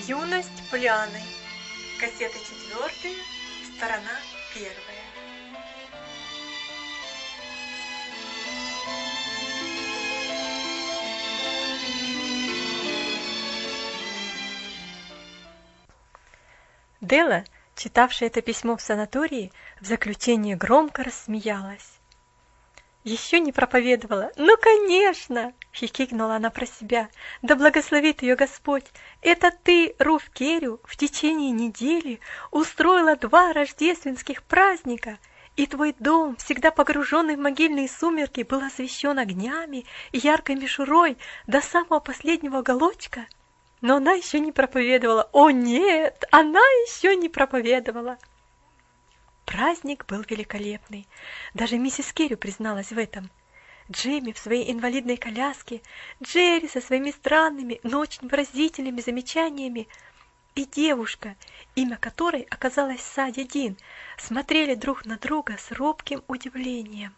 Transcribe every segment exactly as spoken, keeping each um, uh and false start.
Юность Полианны. Кассета четвертая, сторона первая. Дела, читавшая это письмо в санатории, в заключение громко рассмеялась. «Еще не проповедовала? Ну, конечно!» — хихикнула она про себя. «Да благословит ее Господь! Это ты, Руф Керрю, в течение недели устроила два рождественских праздника, и твой дом, всегда погруженный в могильные сумерки, был освещен огнями и яркой мишурой до самого последнего уголочка?» Но она еще не проповедовала. О нет, она еще не проповедовала. Праздник был великолепный. Даже миссис Керрю призналась в этом. Джемми в своей инвалидной коляске, Джерри со своими странными, но очень выразительными замечаниями и девушка, имя которой оказалось Садди Дин, смотрели друг на друга с робким удивлением.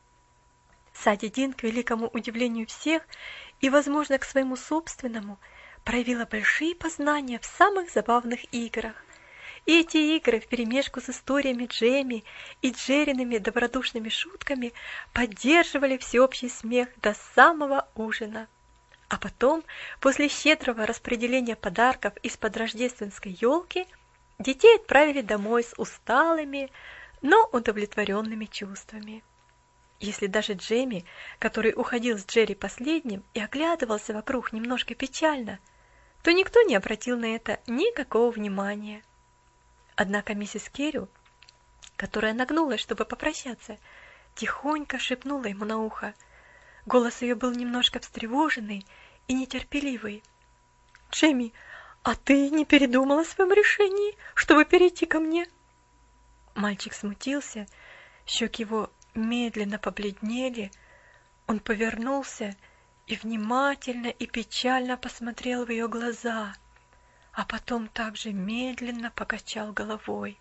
Садди Дин, к великому удивлению всех и, возможно, к своему собственному, проявила большие познания в самых забавных играх. И эти игры вперемешку с историями Джемми и Джерриными добродушными шутками поддерживали всеобщий смех до самого ужина. А потом, после щедрого распределения подарков из-под рождественской елки, детей отправили домой с усталыми, но удовлетворенными чувствами. Если даже Джемми, который уходил с Джерри последним и оглядывался вокруг немножко печально, то никто не обратил на это никакого внимания. Однако миссис Керрю, которая нагнулась, чтобы попрощаться, тихонько шепнула ему на ухо. Голос ее был немножко встревоженный и нетерпеливый. «Джемми, а ты не передумала о своем решении, чтобы перейти ко мне?» Мальчик смутился, щеки его медленно побледнели, он повернулся и внимательно и печально посмотрел в ее глаза, а потом также медленно покачал головой.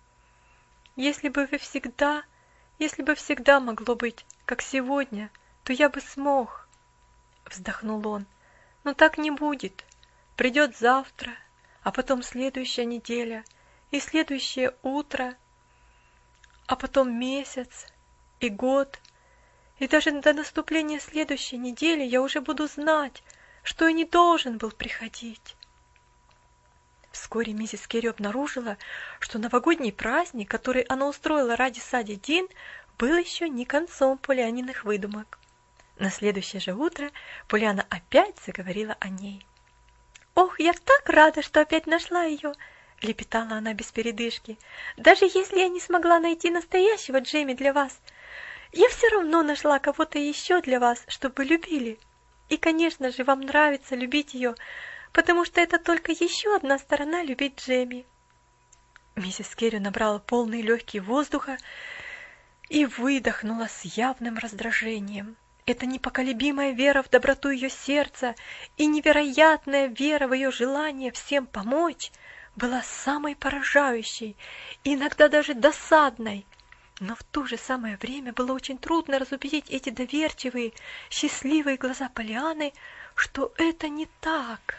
«Если бы вы всегда, если бы всегда могло быть, как сегодня, то я бы смог», — вздохнул он. «Но так не будет. Придет завтра, а потом следующая неделя и следующее утро, а потом месяц и год, и даже до наступления следующей недели я уже буду знать, что и не должен был приходить». Вскоре миссис Керрю обнаружила, что новогодний праздник, который она устроила ради Садди Дин, был еще не концом Полианиных выдумок. На следующее же утро Полианна опять заговорила о ней. «Ох, я так рада, что опять нашла ее!» — лепетала она без передышки. «Даже если я не смогла найти настоящего Джемми для вас, я все равно нашла кого-то еще для вас, чтобы любили. И, конечно же, вам нравится любить ее, потому что это только еще одна сторона любить Джемми». Миссис Керрю набрала полные легкие воздуха и выдохнула с явным раздражением. Эта непоколебимая вера в доброту ее сердца и невероятная вера в ее желание всем помочь была самой поражающей и иногда даже досадной. Но в то же самое время было очень трудно разубедить эти доверчивые, счастливые глаза Полианны, что это не так.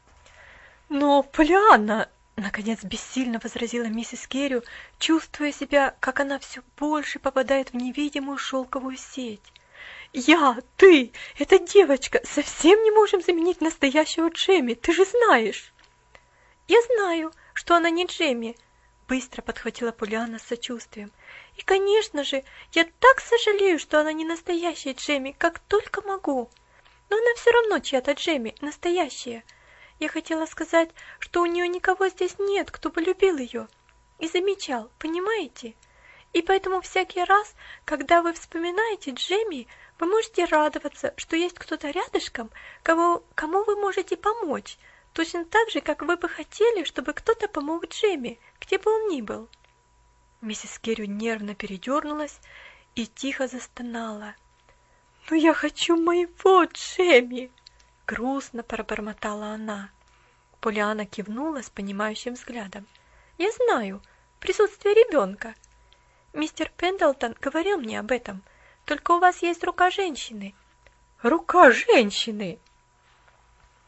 «Но, Полианна!» — наконец бессильно возразила миссис Керрю, чувствуя себя, как она все больше попадает в невидимую шелковую сеть. «Я, ты, эта девочка совсем не можем заменить настоящего Джемми, ты же знаешь!» «Я знаю, что она не Джемми», — быстро подхватила Полианна с сочувствием. «И, конечно же, я так сожалею, что она не настоящая Джемми, как только могу. Но она все равно чья-то Джемми, настоящая. Я хотела сказать, что у нее никого здесь нет, кто бы любил ее и замечал, понимаете? И поэтому всякий раз, когда вы вспоминаете Джемми, вы можете радоваться, что есть кто-то рядышком, кого, кому вы можете помочь, точно так же, как вы бы хотели, чтобы кто-то помог Джемми, где бы он ни был». Миссис Керрю нервно передернулась и тихо застонала. «Но я хочу моего Джемми!» — грустно пробормотала она. Полианна кивнула с понимающим взглядом. «Я знаю, присутствие ребенка. Мистер Пендлтон говорил мне об этом. Только у вас есть рука женщины». «Рука женщины?»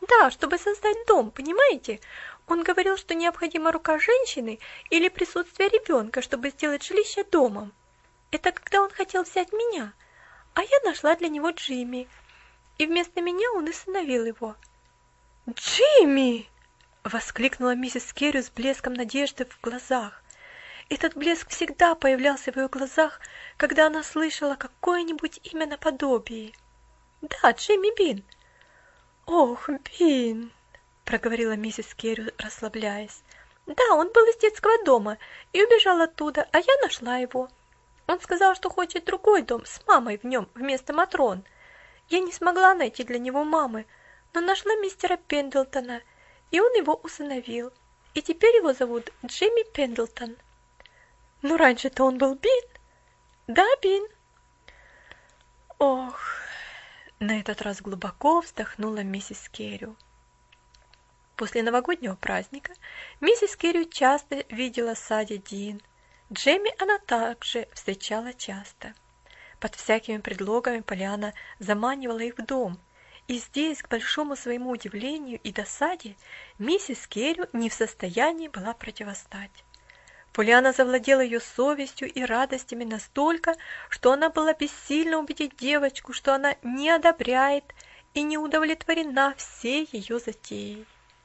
Да, чтобы создать дом, понимаете? Он говорил, что необходима рука женщины или присутствие ребенка, чтобы сделать жилище домом. Это когда он хотел взять меня, а я нашла для него Джимми, и вместо меня он усыновил его. «Джимми!» — воскликнула миссис Керрю с блеском надежды в глазах. Этот блеск всегда появлялся в ее глазах, когда она слышала какое-нибудь имя наподобие. «Да, Джимми Бин». «Ох, Бин!» — проговорила миссис Керрю, расслабляясь. «Да, он был из детского дома и убежал оттуда, а я нашла его. Он сказал, что хочет другой дом с мамой в нем вместо Матрон. Я не смогла найти для него мамы, но нашла мистера Пендлтона, и он его усыновил. И теперь его зовут Джимми Пендлтон». «Ну, раньше-то он был Бин?» «Да, Бин». «Ох!» — на этот раз глубоко вздохнула миссис Керрю. После новогоднего праздника миссис Керрю часто видела Сади Дин. Джемми она также встречала часто. Под всякими предлогами Полианна заманивала их в дом, и здесь, к большому своему удивлению и досаде, миссис Керрю не в состоянии была противостать. Полианна завладела ее совестью и радостями настолько, что она была бессильна убедить девочку, что она не одобряет и не удовлетворена всей ее затеей.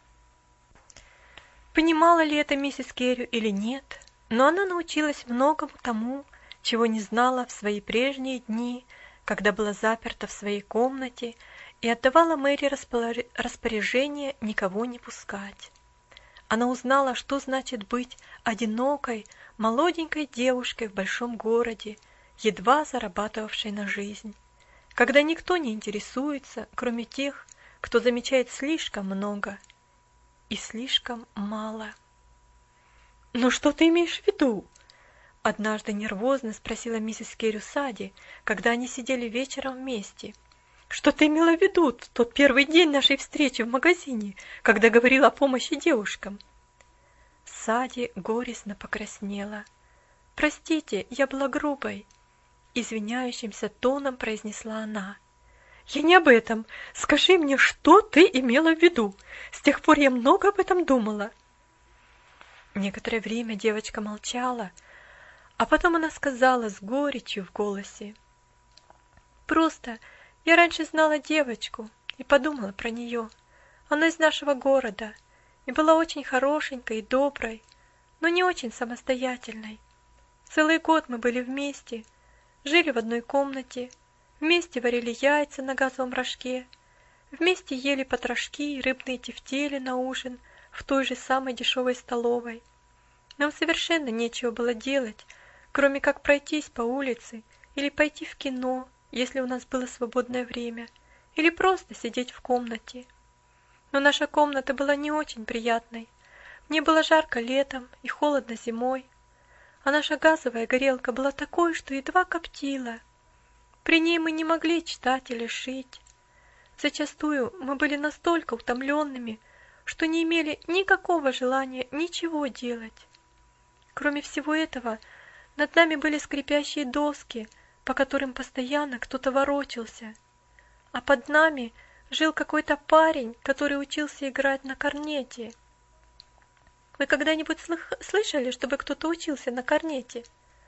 Понимала ли это миссис Керрю или нет, но она научилась многому тому, чего не знала в свои прежние дни, когда была заперта в своей комнате и отдавала Мэри распоряжение никого не пускать. Она узнала, что значит быть одинокой, молоденькой девушкой в большом городе, едва зарабатывавшей на жизнь, когда никто не интересуется, кроме тех, кто замечает слишком много и слишком мало. «Ну что ты имеешь в виду?» — однажды нервозно спросила миссис Керрю Сади, когда они сидели вечером вместе. «Что ты имела в виду в тот первый день нашей встречи в магазине, когда говорила о помощи девушкам?» Сади горестно покраснела. «Простите, я была грубой», — извиняющимся тоном произнесла она. «Я не об этом. Скажи мне, что ты имела в виду? С тех пор я много об этом думала». Некоторое время девочка молчала, а потом она сказала с горечью в голосе: «Просто я раньше знала девочку и подумала про нее. Она из нашего города и была очень хорошенькой и доброй, но не очень самостоятельной. Целый год мы были вместе, жили в одной комнате, вместе варили яйца на газовом рожке, вместе ели потрошки и рыбные тефтели на ужин в той же самой дешевой столовой. Нам совершенно нечего было делать, кроме как пройтись по улице или пойти в кино, если у нас было свободное время, или просто сидеть в комнате. Но наша комната была не очень приятной. Мне было жарко летом и холодно зимой, а наша газовая горелка была такой, что едва коптила. При ней мы не могли читать или шить. Зачастую мы были настолько утомленными, что не имели никакого желания ничего делать. Кроме всего этого, над нами были скрипящие доски, по которым постоянно кто-то ворочался, а под нами жил какой-то парень, который учился играть на корнете. Вы когда-нибудь слышали, чтобы кто-то учился на корнете?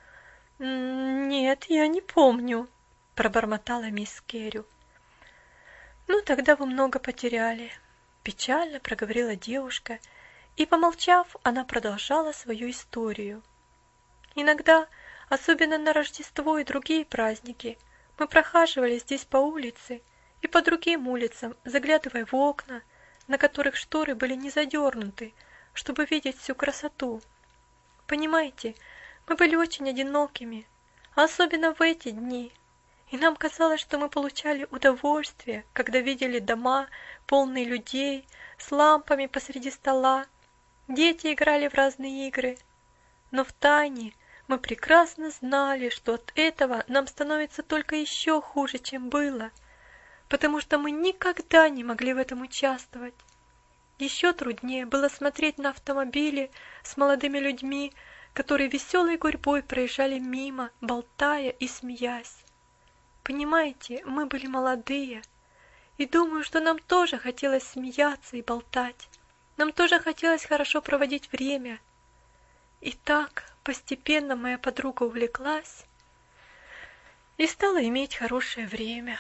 «Нет, я не помню», — пробормотала мисс Керрю. «Ну, тогда вы много потеряли», — печально проговорила девушка, и, помолчав, она продолжала свою историю. «Иногда, особенно на Рождество и другие праздники, мы прохаживали здесь по улице и по другим улицам, заглядывая в окна, на которых шторы были не задернуты, чтобы видеть всю красоту. Понимаете, мы были очень одинокими, а особенно в эти дни, и нам казалось, что мы получали удовольствие, когда видели дома, полные людей, с лампами посреди стола. Дети играли в разные игры, но втайне мы прекрасно знали, что от этого нам становится только еще хуже, чем было, потому что мы никогда не могли в этом участвовать. Еще труднее было смотреть на автомобили с молодыми людьми, которые веселой гурьбой проезжали мимо, болтая и смеясь. Понимаете, мы были молодые, И думаю, что нам тоже хотелось смеяться и болтать. Нам тоже хотелось хорошо проводить время. И так постепенно моя подруга увлеклась и стала иметь хорошее время.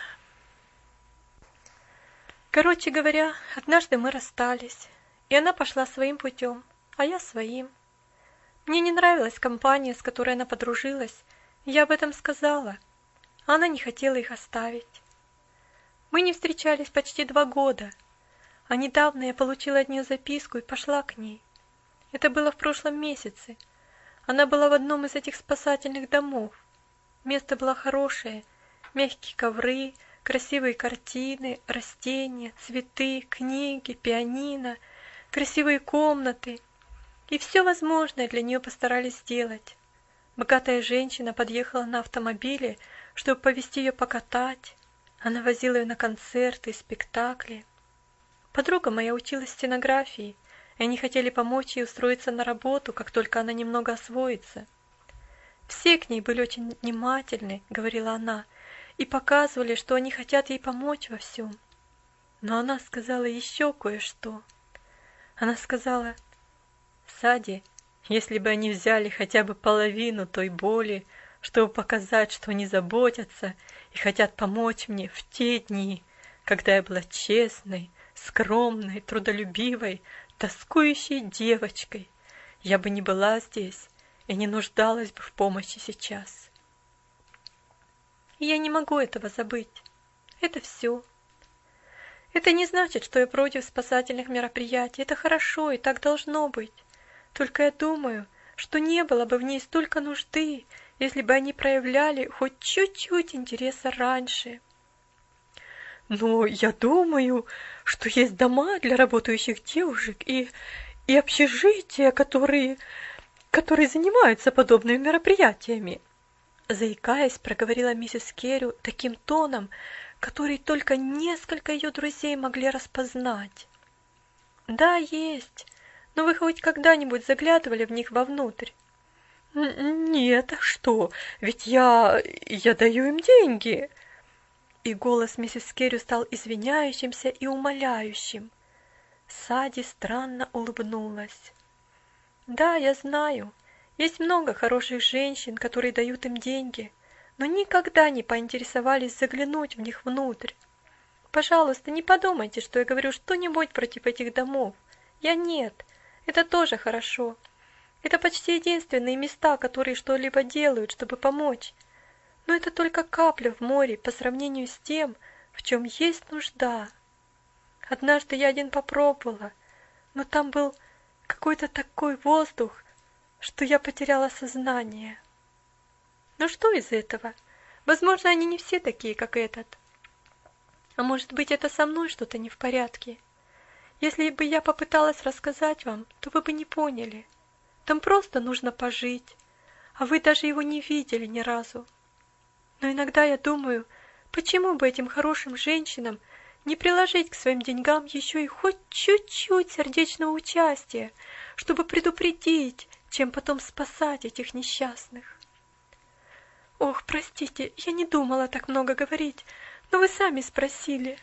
Короче говоря, однажды мы расстались, и она пошла своим путем, а я своим. Мне не нравилась компания, с которой она подружилась, и я об этом сказала, а она не хотела их оставить. Мы не встречались почти два года, а недавно я получила от нее записку и пошла к ней. Это было в прошлом месяце. Она была в одном из этих спасательных домов. Место было хорошее, мягкие ковры, красивые картины, растения, цветы, книги, пианино, красивые комнаты. И все возможное для нее постарались сделать. Богатая женщина подъехала на автомобиле, чтобы повезти ее покатать. Она возила ее на концерты и спектакли. Подруга моя училась стенографии, и они хотели помочь ей устроиться на работу, как только она немного освоится. «Все к ней были очень внимательны», — говорила она, и показывали, что они хотят ей помочь во всем. Но она сказала еще кое-что. Она сказала: «Сади, если бы они взяли хотя бы половину той боли, чтобы показать, что они заботятся и хотят помочь мне в те дни, когда я была честной, скромной, трудолюбивой, тоскующей девочкой, я бы не была здесь и не нуждалась бы в помощи сейчас». И я не могу этого забыть. Это все. Это не значит, что я против спасательных мероприятий. Это хорошо, и так должно быть. Только я думаю, что не было бы в ней столько нужды, если бы они проявляли хоть чуть-чуть интереса раньше. Но я думаю, что есть дома для работающих девушек и, и общежития, которые, которые занимаются подобными мероприятиями. Заикаясь, проговорила миссис Керрю таким тоном, который только несколько ее друзей могли распознать. «Да, есть. Но вы хоть когда-нибудь заглядывали в них вовнутрь?» «Нет, а что? Ведь я... я даю им деньги!» И голос миссис Керрю стал извиняющимся и умоляющим. Сади странно улыбнулась. «Да, я знаю. Есть много хороших женщин, которые дают им деньги, но никогда не поинтересовались заглянуть в них внутрь. Пожалуйста, не подумайте, что я говорю что-нибудь против этих домов. Я нет. Это тоже хорошо. Это почти единственные места, которые что-либо делают, чтобы помочь. Но это только капля в море по сравнению с тем, в чем есть нужда. Однажды я один попробовала, но там был какой-то такой воздух, что я потеряла сознание. Но что из этого? Возможно, они не все такие, как этот. А может быть, это со мной что-то не в порядке? Если бы я попыталась рассказать вам, то вы бы не поняли. Там просто нужно пожить, а вы даже его не видели ни разу. Но иногда я думаю, почему бы этим хорошим женщинам не приложить к своим деньгам еще и хоть чуть-чуть сердечного участия, чтобы предупредить, чем потом спасать этих несчастных. Ох, простите, я не думала так много говорить, но вы сами спросили.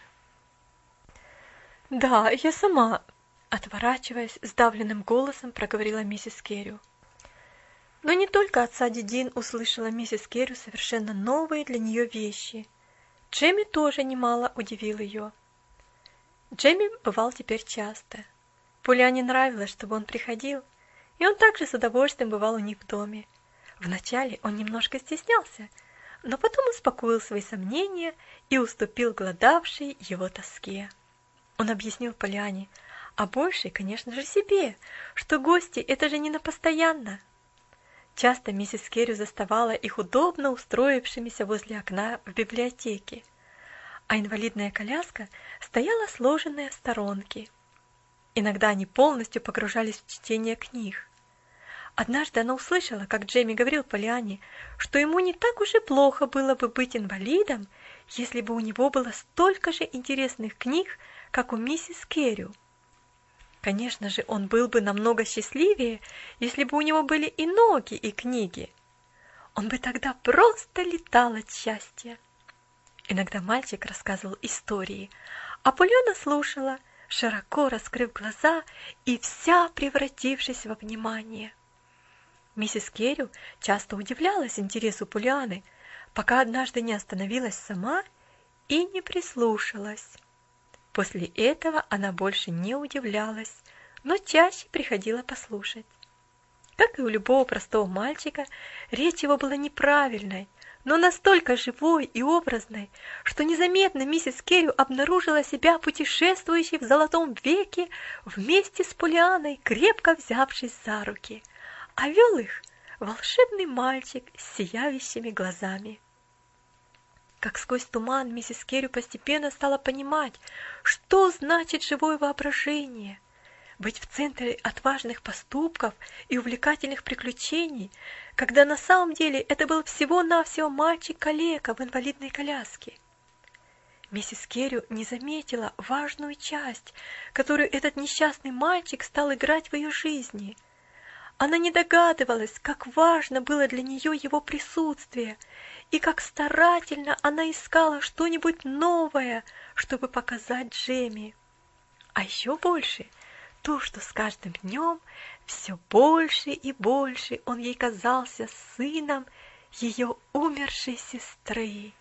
Да, я сама, отворачиваясь, сдавленным голосом проговорила миссис Керрю. Но не только от Сади Дин услышала миссис Керрю совершенно новые для нее вещи. Джемми тоже немало удивил ее. Джемми бывал теперь часто. Полиане нравилось, чтобы он приходил, и он также с удовольствием бывал у них в доме. Вначале он немножко стеснялся, но потом успокоил свои сомнения и уступил голодавшей его тоске. Он объяснил Полиане, а больше, конечно же, себе, что гости – это же не на постоянно. Часто миссис Керрю заставала их удобно устроившимися возле окна в библиотеке, а инвалидная коляска стояла сложенная в сторонке. Иногда они полностью погружались в чтение книг. Однажды она услышала, как Джемми говорил Полиане, что ему не так уж и плохо было бы быть инвалидом, если бы у него было столько же интересных книг, как у миссис Керрю. Конечно же, он был бы намного счастливее, если бы у него были и ноги, и книги. Он бы тогда просто летал от счастья. Иногда мальчик рассказывал истории, а Полиана слушала, широко раскрыв глаза и вся превратившись во внимание. Миссис Керрю часто удивлялась интересу Полианы, пока однажды не остановилась сама и не прислушалась. После этого она больше не удивлялась, но чаще приходила послушать. Как и у любого простого мальчика, речь его была неправильной, но настолько живой и образной, что незаметно миссис Керрю обнаружила себя путешествующей в золотом веке вместе с Полианой, крепко взявшись за руки, а вел их волшебный мальчик с сияющими глазами. Как сквозь туман миссис Керрю постепенно стала понимать, что значит живое воображение. Быть в центре отважных поступков и увлекательных приключений, когда на самом деле это был всего-навсего мальчик-калека в инвалидной коляске. Миссис Керрю не заметила важную часть, которую этот несчастный мальчик стал играть в ее жизни. Она не догадывалась, как важно было для нее его присутствие, и как старательно она искала что-нибудь новое, чтобы показать Джемми. А еще больше — то, что с каждым днем все больше и больше он ей казался сыном ее умершей сестры.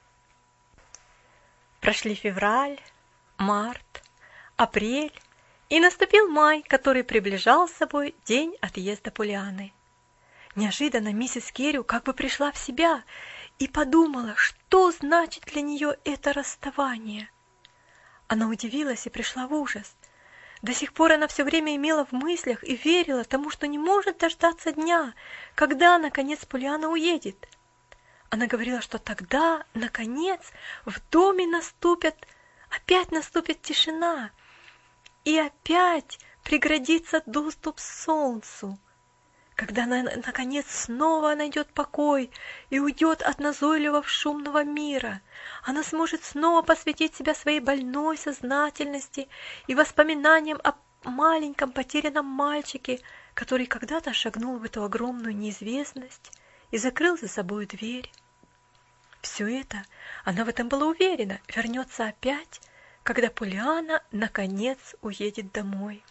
Прошли февраль, март, апрель, и наступил май, который приближал с собой день отъезда Полианы. Неожиданно миссис Керрю как бы пришла в себя и подумала, что значит для нее это расставание. Она удивилась и пришла в ужас. До сих пор она все время имела в мыслях и верила тому, что не может дождаться дня, когда, наконец, Полиана уедет. Она говорила, что тогда, наконец, в доме наступит, опять наступит тишина, и опять преградится доступ к солнцу. Когда она, наконец, снова найдет покой и уйдет от назойливого шумного мира, она сможет снова посвятить себя своей больной сознательности и воспоминаниям о маленьком потерянном мальчике, который когда-то шагнул в эту огромную неизвестность и закрыл за собой дверь. Все это, она в этом была уверена, вернется опять, когда Полиана, наконец, уедет домой.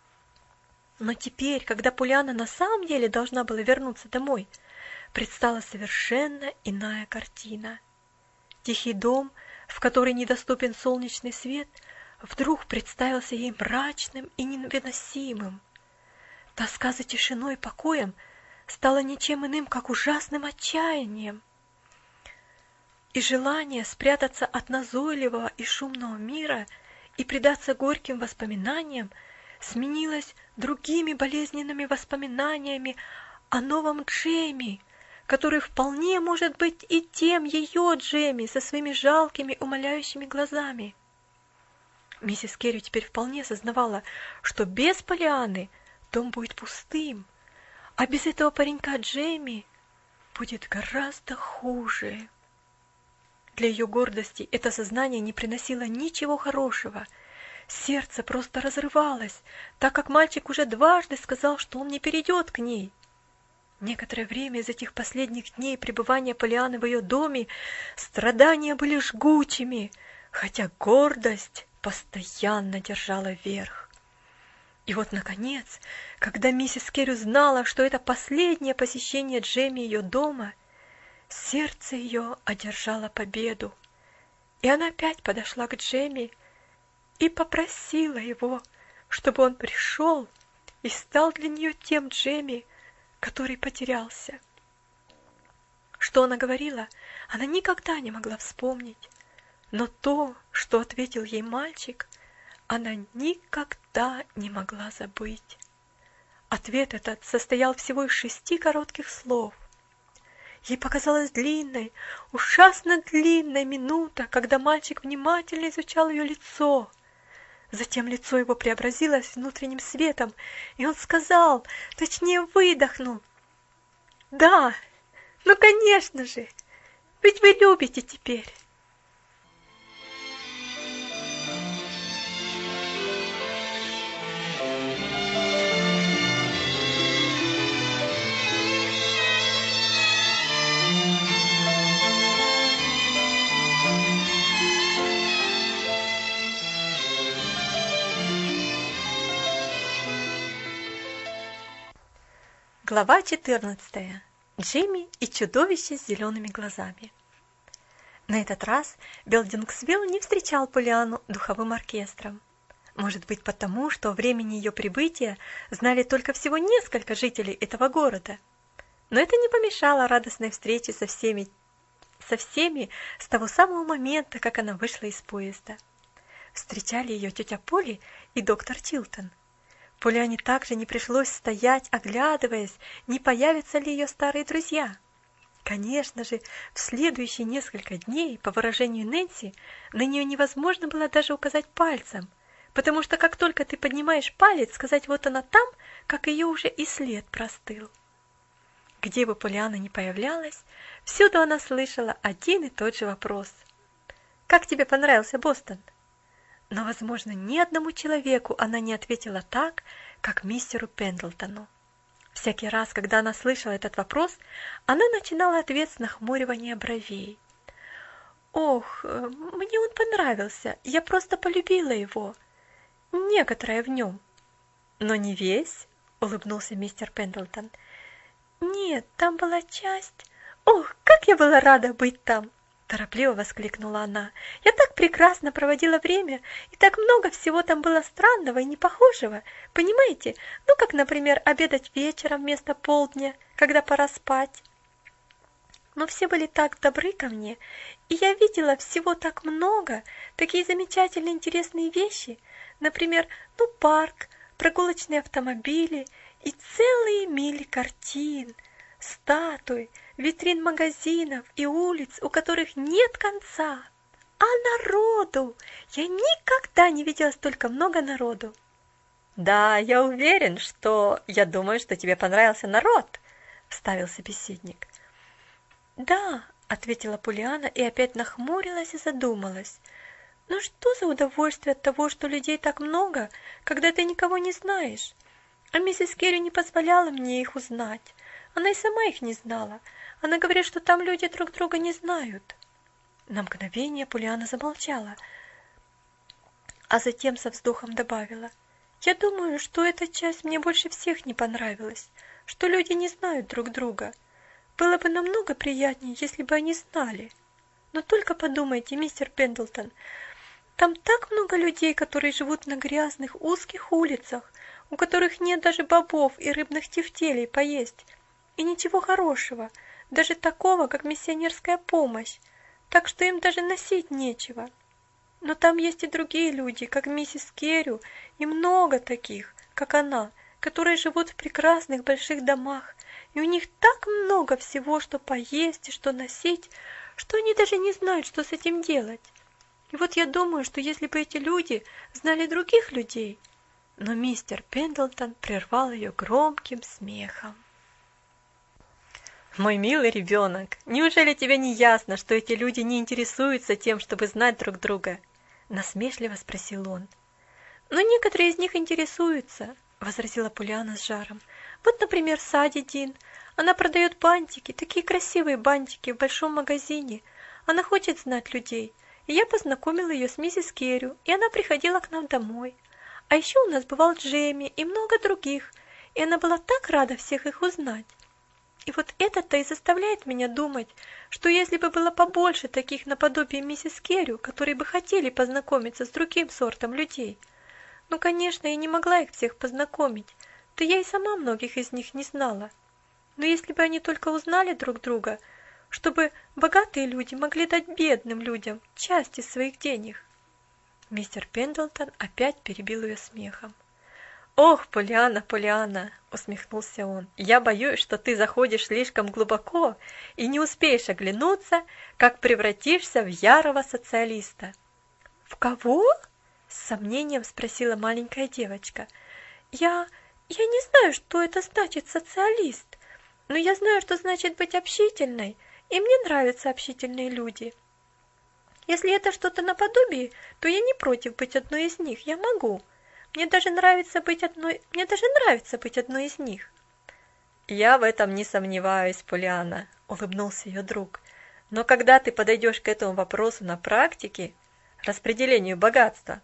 Но теперь, когда Полиана на самом деле должна была вернуться домой, предстала совершенно иная картина. Тихий дом, в который недоступен солнечный свет, вдруг представился ей мрачным и невыносимым. Тоска за тишиной и покоем стала ничем иным, как ужасным отчаянием. И желание спрятаться от назойливого и шумного мира и предаться горьким воспоминаниям сменилось другими болезненными воспоминаниями о новом Джемми, который вполне может быть и тем ее Джемми со своими жалкими умоляющими глазами. Миссис Керрю теперь вполне сознавала, что без Полианы дом будет пустым, а без этого паренька Джемми будет гораздо хуже. Для ее гордости это сознание не приносило ничего хорошего. Сердце просто разрывалось, так как мальчик уже дважды сказал, что он не перейдет к ней. Некоторое время из этих последних дней пребывания Полианы в ее доме страдания были жгучими, хотя гордость постоянно держала верх. И вот, наконец, когда миссис Керрю знала, что это последнее посещение Джемми ее дома, сердце ее одержало победу, и она опять подошла к Джемми и попросила его, чтобы он пришел и стал для нее тем Джемми, который потерялся. Что она говорила, она никогда не могла вспомнить, но то, что ответил ей мальчик, она никогда не могла забыть. Ответ этот состоял всего из шести коротких слов. Ей показалась длинной, ужасно длинной минута, когда мальчик внимательно изучал ее лицо. Затем лицо его преобразилось внутренним светом, и он сказал, точнее выдохнул: «Да, ну конечно же, ведь вы любите теперь». Глава четырнадцатая. Джимми и чудовище с зелеными глазами. На этот раз Белдингсвилл не встречал Поллианну духовым оркестром. Может быть, потому, что о времени ее прибытия знали только всего несколько жителей этого города. Но это не помешало радостной встрече со всеми, со всеми с того самого момента, как она вышла из поезда. Встречали ее тетя Полли и доктор Чилтон. Поллианне также не пришлось стоять, оглядываясь, не появятся ли ее старые друзья. Конечно же, в следующие несколько дней, по выражению Нэнси, на нее невозможно было даже указать пальцем, потому что как только ты поднимаешь палец, сказать «вот она там», как ее уже и след простыл. Где бы Поллианна ни появлялась, всюду она слышала один и тот же вопрос. «Как тебе понравился Бостон?» Но, возможно, ни одному человеку она не ответила так, как мистеру Пендлтону. Всякий раз, когда она слышала этот вопрос, она начинала ответ с нахмуривания бровей. «Ох, мне он понравился, я просто полюбила его. Некоторое в нем». «Но не весь?» — улыбнулся мистер Пендлтон. «Нет, там была часть. Ох, как я была рада быть там!» Торопливо воскликнула она. «Я так прекрасно проводила время, и так много всего там было странного и непохожего. Понимаете? Ну, как, например, обедать вечером вместо полдня, когда пора спать. Но все были так добры ко мне, и я видела всего так много, такие замечательные интересные вещи. Например, ну, парк, прогулочные автомобили и целые мили картин, статуй, витрин магазинов и улиц, у которых нет конца. А народу! Я никогда не видела столько много народу!» «Да, я уверен, что... Я думаю, что тебе понравился народ!» — вставил собеседник. «Да», — ответила Поллианна и опять нахмурилась и задумалась. «Но что за удовольствие от того, что людей так много, когда ты никого не знаешь? А миссис Керри не позволяла мне их узнать. Она и сама их не знала. Она говорит, что там люди друг друга не знают». На мгновение Поллианна замолчала, а затем со вздохом добавила. «Я думаю, что эта часть мне больше всех не понравилась, что люди не знают друг друга. Было бы намного приятнее, если бы они знали. Но только подумайте, мистер Пендлтон, там так много людей, которые живут на грязных узких улицах, у которых нет даже бобов и рыбных тефтелей поесть, и ничего хорошего, даже такого, как миссионерская помощь, так что им даже носить нечего. Но там есть и другие люди, как миссис Керрю, и много таких, как она, которые живут в прекрасных больших домах, и у них так много всего, что поесть и что носить, что они даже не знают, что с этим делать. И вот я думаю, что если бы эти люди знали других людей...» Но мистер Пендлтон прервал ее громким смехом. «Мой милый ребенок, неужели тебе не ясно, что эти люди не интересуются тем, чтобы знать друг друга?» Насмешливо спросил он. «Но некоторые из них интересуются», — возразила Поллианна с жаром. «Вот, например, Сади Дин. Она продает бантики, такие красивые бантики в большом магазине. Она хочет знать людей, и я познакомила ее с миссис Керрю, и она приходила к нам домой. А еще у нас бывал Джемми и много других, и она была так рада всех их узнать. И вот это-то и заставляет меня думать, что если бы было побольше таких наподобие миссис Керрю, которые бы хотели познакомиться с другим сортом людей. Ну, конечно, я не могла их всех познакомить, да я и сама многих из них не знала. Но если бы они только узнали друг друга, чтобы богатые люди могли дать бедным людям часть из своих денег». Мистер Пендлтон опять перебил ее смехом. «Ох, Поллианна, Поллианна!» — усмехнулся он. «Я боюсь, что ты заходишь слишком глубоко и не успеешь оглянуться, как превратишься в ярого социалиста». «В кого?» — с сомнением спросила маленькая девочка. «Я... я не знаю, что это значит социалист, но я знаю, что значит быть общительной, и мне нравятся общительные люди. Если это что-то наподобие, то я не против быть одной из них, я могу. Мне даже нравится быть одной, мне даже нравится быть одной из них». «Я в этом не сомневаюсь, Поллианна», — улыбнулся ее друг. «Но когда ты подойдешь к этому вопросу на практике, распределению богатства,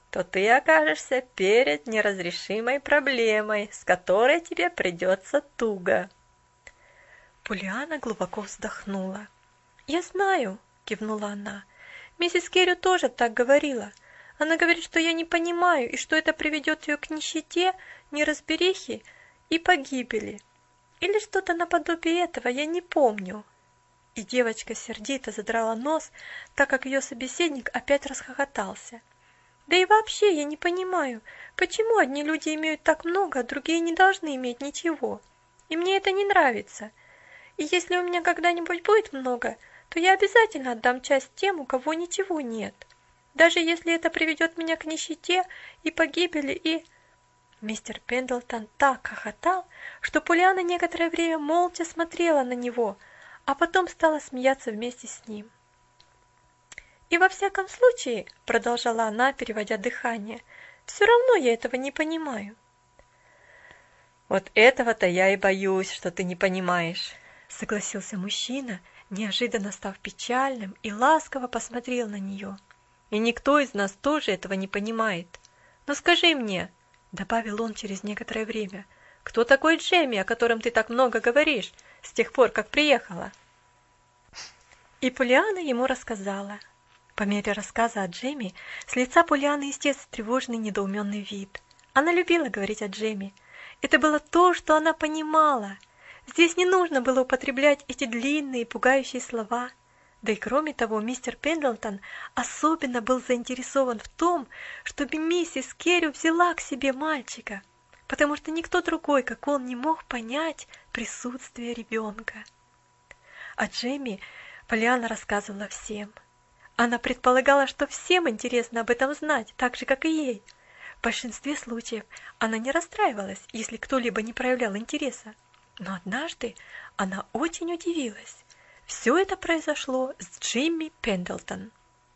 то ты окажешься перед неразрешимой проблемой, с которой тебе придется туго». Полианна глубоко вздохнула. «Я знаю», — кивнула она. «Миссис Керрю тоже так говорила. Она говорит, что я не понимаю, и что это приведет ее к нищете, неразберихе и погибели. Или что-то наподобие этого, я не помню». И девочка сердито задрала нос, так как ее собеседник опять расхохотался. «Да и вообще я не понимаю, почему одни люди имеют так много, а другие не должны иметь ничего. И мне это не нравится. И если у меня когда-нибудь будет много, то я обязательно отдам часть тем, у кого ничего нет. Даже если это приведет меня к нищете и погибели и...» Мистер Пендлтон так хохотал, что Полианна некоторое время молча смотрела на него, а потом стала смеяться вместе с ним. «И во всяком случае, — продолжала она, переводя дыхание, — все равно я этого не понимаю». «Вот этого-то я и боюсь, что ты не понимаешь», — согласился мужчина, неожиданно став печальным, и ласково посмотрел на нее. «И никто из нас тоже этого не понимает. Но скажи мне, — добавил он через некоторое время, — кто такой Джемми, о котором ты так много говоришь с тех пор, как приехала?» И Полианна ему рассказала. По мере рассказа о Джемми с лица Полианны исчез тревожный недоуменный вид. Она любила говорить о Джемми. Это было то, что она понимала. Здесь не нужно было употреблять эти длинные пугающие слова. Да и кроме того, мистер Пендлтон особенно был заинтересован в том, чтобы миссис Керрю взяла к себе мальчика, потому что никто другой, как он, не мог понять присутствие ребенка. О Джемми Полианна рассказывала всем. Она предполагала, что всем интересно об этом знать, так же, как и ей. В большинстве случаев она не расстраивалась, если кто-либо не проявлял интереса. Но однажды она очень удивилась. Все это произошло с Джимми Пендлтон.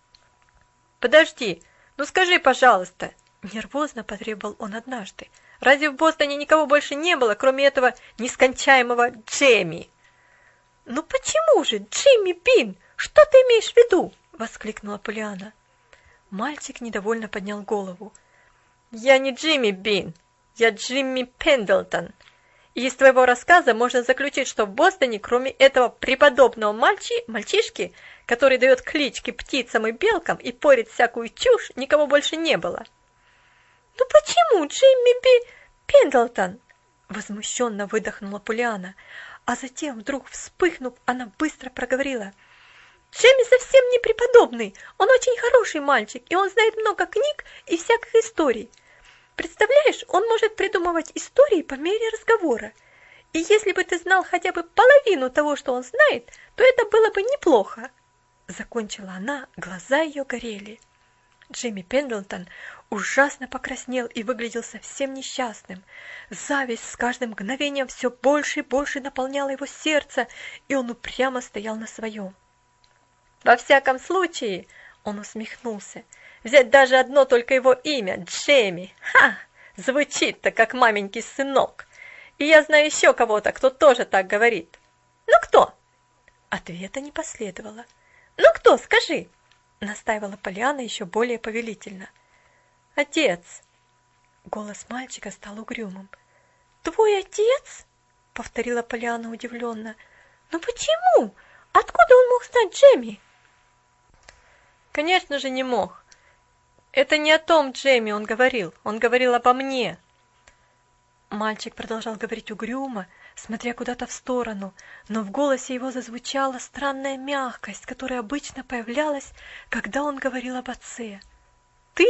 «Подожди, ну скажи, пожалуйста!» – нервозно потребовал он однажды. «Разве в Бостоне никого больше не было, кроме этого нескончаемого Джемми?» «Ну почему же, Джимми Бин? Что ты имеешь в виду?» – воскликнула Полианна. Мальчик недовольно поднял голову. «Я не Джимми Бин, я Джимми Пендлтон. И из твоего рассказа можно заключить, что в Бостоне, кроме этого преподобного мальчи, мальчишки, который дает клички птицам и белкам и порит всякую чушь, никого больше не было». «Ну почему Джимми Би Пендлтон?» – возмущенно выдохнула Полианна, а затем, вдруг вспыхнув, она быстро проговорила. «Джимми совсем не преподобный, он очень хороший мальчик, и он знает много книг и всяких историй. Представляешь, он может придумывать истории по мере разговора. И если бы ты знал хотя бы половину того, что он знает, то это было бы неплохо». Закончила она, глаза ее горели. Джимми Пендлтон ужасно покраснел и выглядел совсем несчастным. Зависть с каждым мгновением все больше и больше наполняла его сердце, и он упрямо стоял на своем. «Во всяком случае, — он усмехнулся, — взять даже одно только его имя, Джемми, ха, звучит-то как маменький сынок. И я знаю еще кого-то, кто тоже так говорит. Ну кто?» Ответа не последовало. «Ну кто, скажи?» — настаивала Полианна еще более повелительно. «Отец!» Голос мальчика стал угрюмым. «Твой отец?» — повторила Полианна удивленно. «Но почему? Откуда он мог знать Джемми?» «Конечно же не мог. Это не о том Джемми он говорил, он говорил обо мне». Мальчик продолжал говорить угрюмо, смотря куда-то в сторону, но в голосе его зазвучала странная мягкость, которая обычно появлялась, когда он говорил об отце. «Ты?»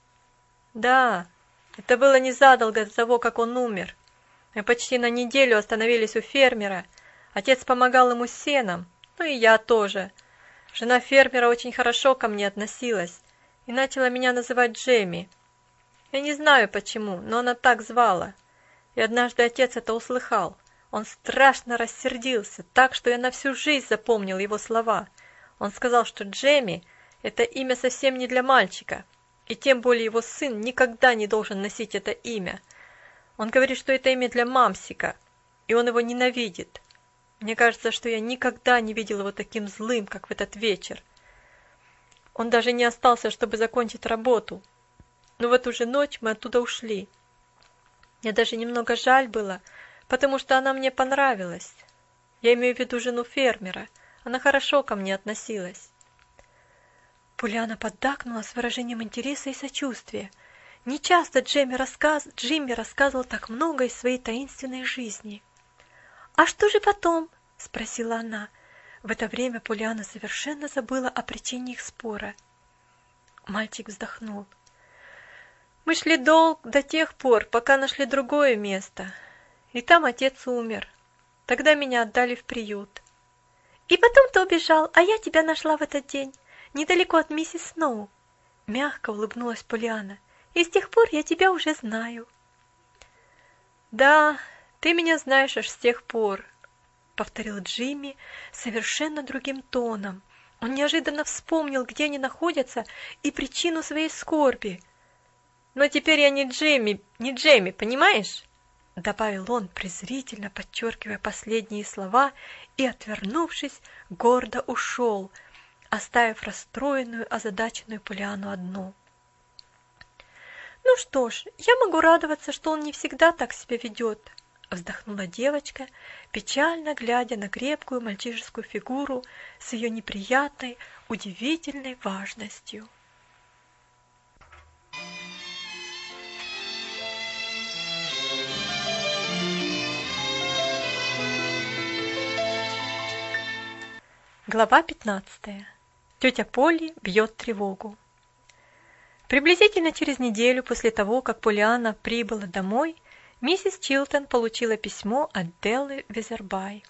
«Да, это было незадолго до того, как он умер. Мы почти на неделю остановились у фермера. Отец помогал ему с сеном, ну и я тоже. Жена фермера очень хорошо ко мне относилась и начала меня называть Джемми. Я не знаю почему, но она так звала. И однажды отец это услыхал. Он страшно рассердился, так что я на всю жизнь запомнил его слова. Он сказал, что Джемми – это имя совсем не для мальчика, и тем более его сын никогда не должен носить это имя. Он говорит, что это имя для мамсика, и он его ненавидит. Мне кажется, что я никогда не видел его таким злым, как в этот вечер. Он даже не остался, чтобы закончить работу. но в эту же ночь мы оттуда ушли. Мне даже немного жаль было, потому что она мне понравилась. Я имею в виду жену фермера. Она хорошо ко мне относилась». Полианна поддакнула с выражением интереса и сочувствия. Нечасто Джимми, рассказ... Джимми рассказывал так много из своей таинственной жизни. «А что же потом?» – спросила она. В это время Полианна совершенно забыла о причине их спора. Мальчик вздохнул. «Мы шли долг до тех пор, пока нашли другое место. И там отец умер. Тогда меня отдали в приют. И потом ты убежал, а я тебя нашла в этот день, недалеко от миссис Сноу». Мягко улыбнулась Полианна. «И с тех пор я тебя уже знаю». «Да, ты меня знаешь аж с тех пор», — повторил Джимми совершенно другим тоном. Он неожиданно вспомнил, где они находятся, и причину своей скорби. «Но теперь я не Джимми, не Джейми, понимаешь?» — добавил он, презрительно подчеркивая последние слова, и, отвернувшись, гордо ушел, оставив расстроенную, озадаченную Полианну одну. «Ну что ж, я могу радоваться, что он не всегда так себя ведет», — вздохнула девочка, печально глядя на крепкую мальчишескую фигуру с ее неприятной, удивительной важностью. Глава пятнадцатая. Тетя Полли бьет тревогу. Приблизительно через неделю после того, как Полианна прибыла домой, миссис Чилтон получила письмо от Деллы Везербай.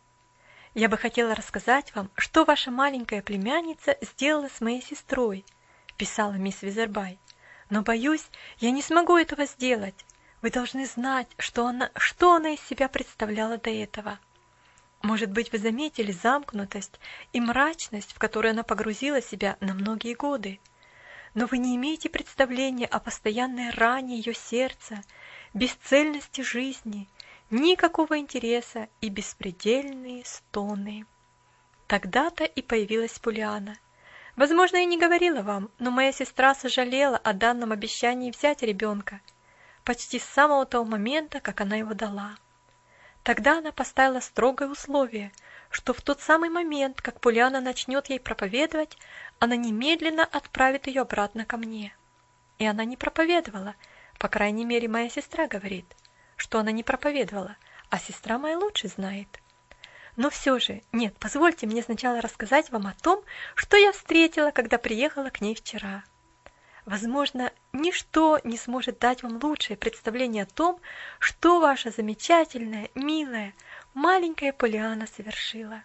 «Я бы хотела рассказать вам, что ваша маленькая племянница сделала с моей сестрой», – писала мисс Везербай. «Но, боюсь, я не смогу этого сделать. Вы должны знать, что она, что она из себя представляла до этого. Может быть, вы заметили замкнутость и мрачность, в которую она погрузила себя на многие годы. Но вы не имеете представления о постоянной ране ее сердца, бесцельности жизни, никакого интереса и беспредельные стоны». Тогда-то и появилась Полианна. Возможно, я не говорила вам, но моя сестра сожалела о данном обещании взять ребенка почти с самого того момента, как она его дала. Тогда она поставила строгое условие, что в тот самый момент, как Полианна начнет ей проповедовать, она немедленно отправит ее обратно ко мне. И она не проповедовала, по крайней мере, моя сестра говорит, что она не проповедовала, а сестра моя лучше знает. Но все же, нет, позвольте мне сначала рассказать вам о том, что я встретила, когда приехала к ней вчера. Возможно, ничто не сможет дать вам лучшее представление о том, что ваша замечательная, милая, маленькая Полианна совершила.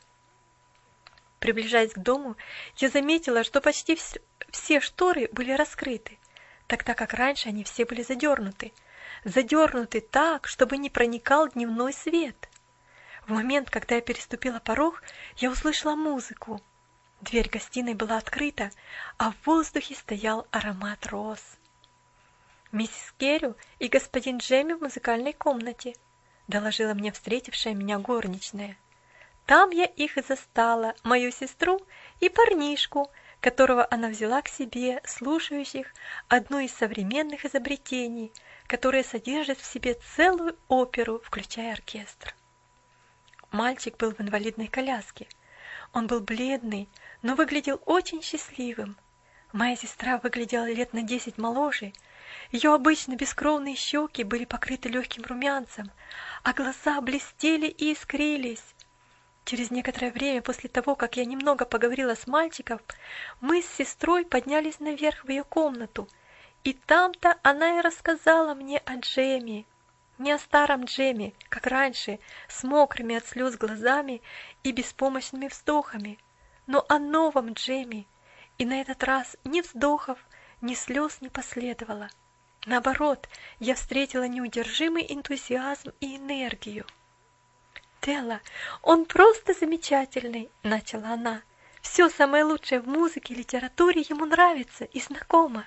Приближаясь к дому, я заметила, что почти все шторы были раскрыты, тогда как раньше они все были задернуты. Задернуты так, чтобы не проникал дневной свет. В момент, когда я переступила порог, я услышала музыку. Дверь гостиной была открыта, а в воздухе стоял аромат роз. «Миссис Керрю и господин Джемми в музыкальной комнате», — доложила мне встретившая меня горничная. «Там я их и застала, мою сестру и парнишку, которого она взяла к себе, слушающих одно из современных изобретений, которое содержит в себе целую оперу, включая оркестр». Мальчик был в инвалидной коляске. Он был бледный, но выглядел очень счастливым. Моя сестра выглядела лет на десять моложе. Ее обычно бескровные щеки были покрыты легким румянцем, а глаза блестели и искрились. Через некоторое время после того, как я немного поговорила с мальчиком, мы с сестрой поднялись наверх в ее комнату, и там-то она и рассказала мне о Джемми. Не о старом Джемми, как раньше, с мокрыми от слез глазами и беспомощными вздохами, но о новом Джемми, и на этот раз ни вздохов, ни слез не последовало. Наоборот, я встретила неудержимый энтузиазм и энергию. «Делла, он просто замечательный!» – начала она. «Все самое лучшее в музыке и литературе ему нравится и знакомо.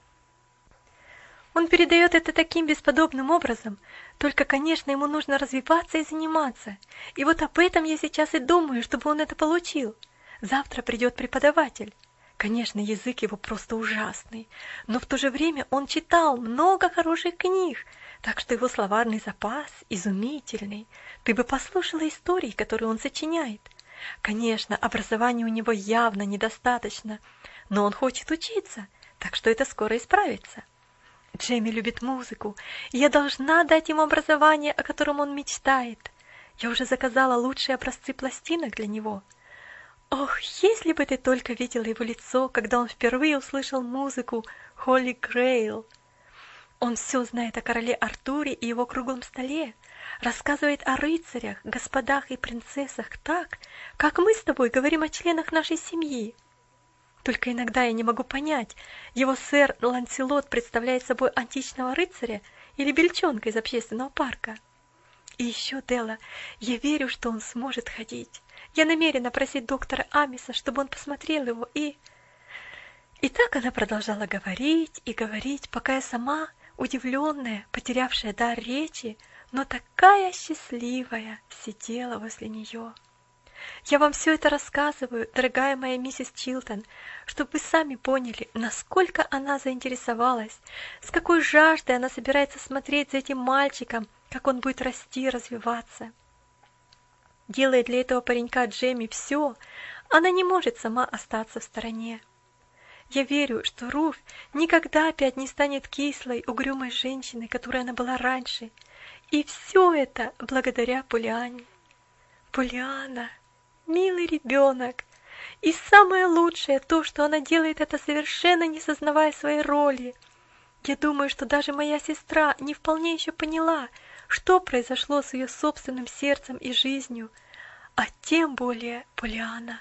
Он передает это таким бесподобным образом, только, конечно, ему нужно развиваться и заниматься. И вот об этом я сейчас и думаю, чтобы он это получил. Завтра придет преподаватель. Конечно, язык его просто ужасный, но в то же время он читал много хороших книг, так что его словарный запас изумительный. Ты бы послушала истории, которые он сочиняет. Конечно, образования у него явно недостаточно, но он хочет учиться, так что это скоро исправится. Джейми любит музыку, и я должна дать ему образование, о котором он мечтает. Я уже заказала лучшие образцы пластинок для него. Ох, если бы ты только видела его лицо, когда он впервые услышал музыку Holy Grail. Он все знает о короле Артуре и его круглом столе, рассказывает о рыцарях, господах и принцессах так, как мы с тобой говорим о членах нашей семьи. Только иногда я не могу понять, его сэр Ланселот представляет собой античного рыцаря или бельчонка из общественного парка. И еще, Делла, я верю, что он сможет ходить. Я намерена просить доктора Амиса, чтобы он посмотрел его, и... И так она продолжала говорить и говорить, пока я сама, удивленная, потерявшая дар речи, но такая счастливая, сидела возле нее. Я вам все это рассказываю, дорогая моя миссис Чилтон, чтобы вы сами поняли, насколько она заинтересовалась, с какой жаждой она собирается смотреть за этим мальчиком, как он будет расти и развиваться. Делая для этого паренька Джемми все, она не может сама остаться в стороне. Я верю, что Руфь никогда опять не станет кислой, угрюмой женщиной, которой она была раньше. И все это благодаря Полианне. Полианна, милый ребенок. И самое лучшее то, что она делает это совершенно не сознавая своей роли. Я думаю, что даже моя сестра не вполне еще поняла, что произошло с ее собственным сердцем и жизнью, а тем более Полианна.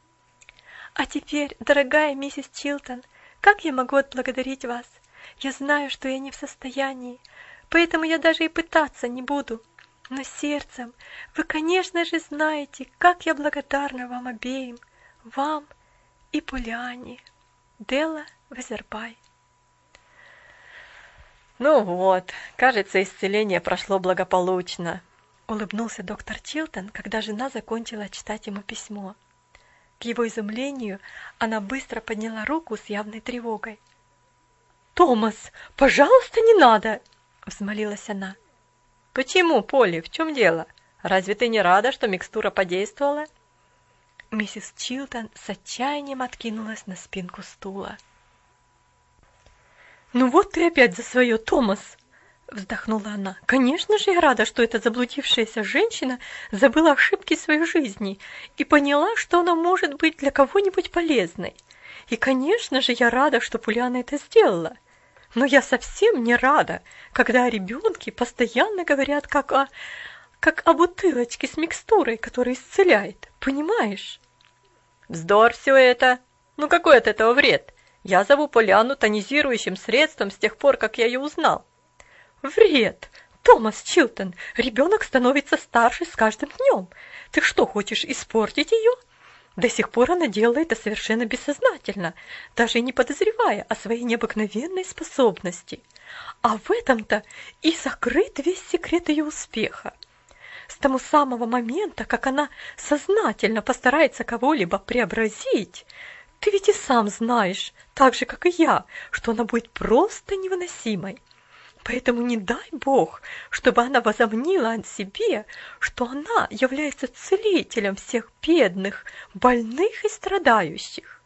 А теперь, дорогая миссис Чилтон, как я могу отблагодарить вас? Я знаю, что я не в состоянии, поэтому я даже и пытаться не буду. Но сердцем вы, конечно же, знаете, как я благодарна вам обеим, вам и Полианне. Делла Везербай. Ну вот, кажется, исцеление прошло благополучно. Улыбнулся доктор Чилтон, когда жена закончила читать ему письмо. К его изумлению она быстро подняла руку с явной тревогой. «Томас, пожалуйста, не надо!» — взмолилась она. «Почему, Полли, в чем дело? Разве ты не рада, что микстура подействовала?» Миссис Чилтон с отчаянием откинулась на спинку стула. «Ну вот ты опять за свое, Томас!» — вздохнула она. «Конечно же я рада, что эта заблудившаяся женщина забыла ошибки своей жизни и поняла, что она может быть для кого-нибудь полезной. И, конечно же, я рада, что Полианна это сделала. Но я совсем не рада, когда о ребенке постоянно говорят как о, как о бутылочке с микстурой, которая исцеляет. Понимаешь?» «Вздор все это! Ну какой от этого вред? Я зову Полианну тонизирующим средством с тех пор, как я ее узнал». «Вред! Томас Чилтон, ребенок становится старше с каждым днем. Ты что, хочешь испортить ее? До сих пор она делала это совершенно бессознательно, даже и не подозревая о своей необыкновенной способности. А в этом-то и закрыт весь секрет ее успеха. С того самого момента, как она сознательно постарается кого-либо преобразить, ты ведь и сам знаешь, так же, как и я, что она будет просто невыносимой. Поэтому не дай Бог, чтобы она возомнила о себе, что она является целителем всех бедных, больных и страдающих».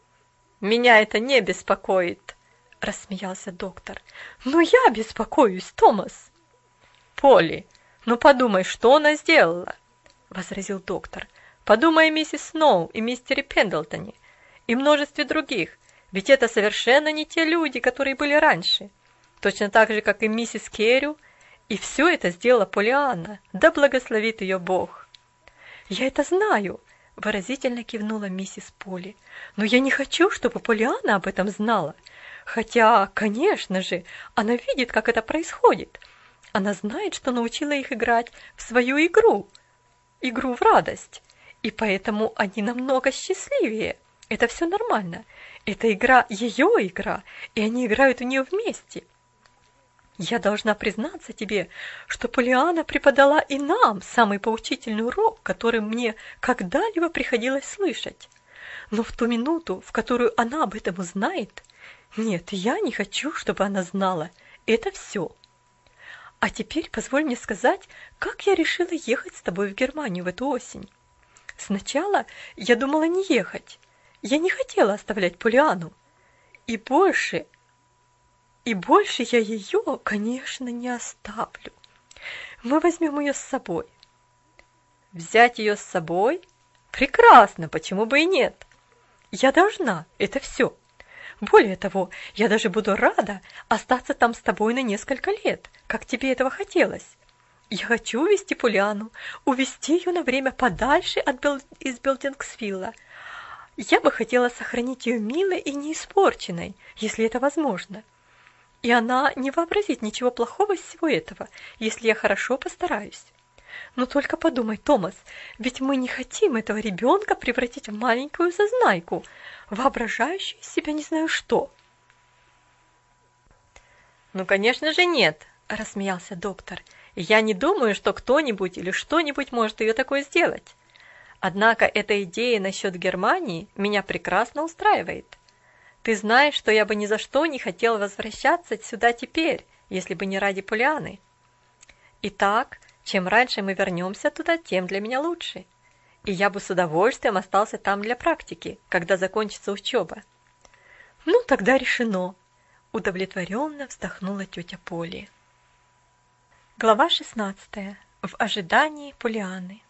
«Меня это не беспокоит», — рассмеялся доктор. «Но я беспокоюсь, Томас». «Полли, ну подумай, что она сделала», — возразил доктор. «Подумай о миссис Сноу и мистере Пендлтоне и множестве других, ведь это совершенно не те люди, которые были раньше. Точно так же, как и миссис Керрю, и все это сделала Полианна, да благословит ее Бог». «Я это знаю», — выразительно кивнула миссис Полли. «Но я не хочу, чтобы Полианна об этом знала. Хотя, конечно же, она видит, как это происходит. Она знает, что научила их играть в свою игру, игру в радость, и поэтому они намного счастливее. Это все нормально. Это игра, ее игра, и они играют в нее вместе. Я должна признаться тебе, что Полианна преподала и нам самый поучительный урок, который мне когда-либо приходилось слышать. Но в ту минуту, в которую она об этом узнает, нет, я не хочу, чтобы она знала. Это все. А теперь позволь мне сказать, как я решила ехать с тобой в Германию в эту осень. Сначала я думала не ехать. Я не хотела оставлять Полианну. И больше, и больше я ее, конечно, не оставлю. Мы возьмем ее с собой. Взять ее с собой? Прекрасно, почему бы и нет? Я должна, это все. Более того, я даже буду рада остаться там с тобой на несколько лет, как тебе этого хотелось. Я хочу увезти Полианну, увезти ее на время подальше от Бел... из Белдингсвилла. Я бы хотела сохранить ее милой и неиспорченной, если это возможно. И она не вообразит ничего плохого из всего этого, если я хорошо постараюсь. Но только подумай, Томас, ведь мы не хотим этого ребенка превратить в маленькую зазнайку, воображающую из себя не знаю что. Ну, конечно же, нет, рассмеялся доктор. Я не думаю, что кто-нибудь или что-нибудь может ее такое сделать. Однако эта идея насчет Германии меня прекрасно устраивает. Ты знаешь, что я бы ни за что не хотел возвращаться сюда теперь, если бы не ради Полианны. Итак, чем раньше мы вернемся туда, тем для меня лучше. И я бы с удовольствием остался там для практики, когда закончится учеба. Ну, тогда решено. Удовлетворенно вздохнула тетя Поли. Глава шестнадцатая. В ожидании Полианны.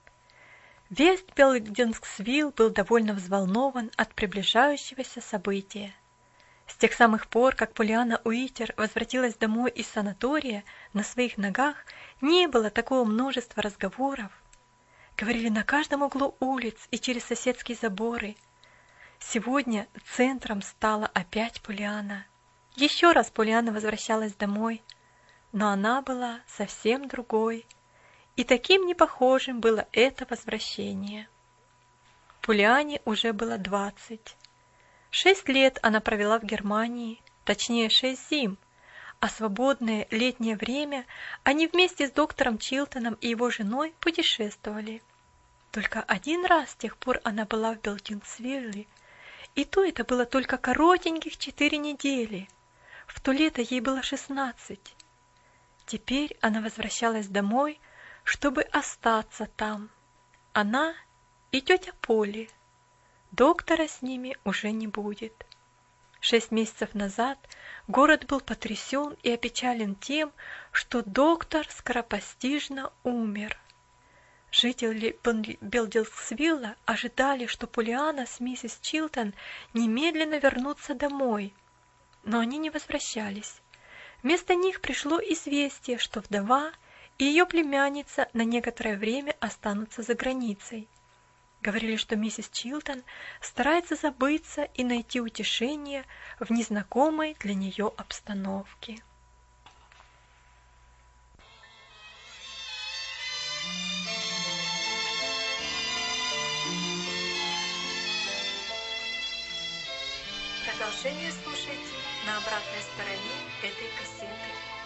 Весь Белдингсвилл был довольно взволнован от приближающегося события. С тех самых пор, как Полианна Уитер возвратилась домой из санатория, на своих ногах не было такого множества разговоров. Говорили на каждом углу улиц и через соседские заборы. Сегодня центром стала опять Полианна. Еще раз Полианна возвращалась домой, но она была совсем другой, и таким непохожим было это возвращение. Полианне уже было двадцать. Шесть лет она провела в Германии, точнее шесть зим, а свободное летнее время они вместе с доктором Чилтоном и его женой путешествовали. Только один раз с тех пор она была в Белдингсвилле, и то это было только коротеньких четыре недели. В то лето ей было шестнадцать. Теперь она возвращалась домой, чтобы остаться там. Она и тетя Поли. Доктора с ними уже не будет. Шесть месяцев назад город был потрясен и опечален тем, что доктор скоропостижно умер. Жители Белдингсвилла ожидали, что Полианна с миссис Чилтон немедленно вернутся домой, но они не возвращались. Вместо них пришло известие, что вдова и ее племянница на некоторое время останутся за границей. Говорили, что миссис Чилтон старается забыться и найти утешение в незнакомой для нее обстановке. Продолжение слушайте на обратной стороне этой кассеты.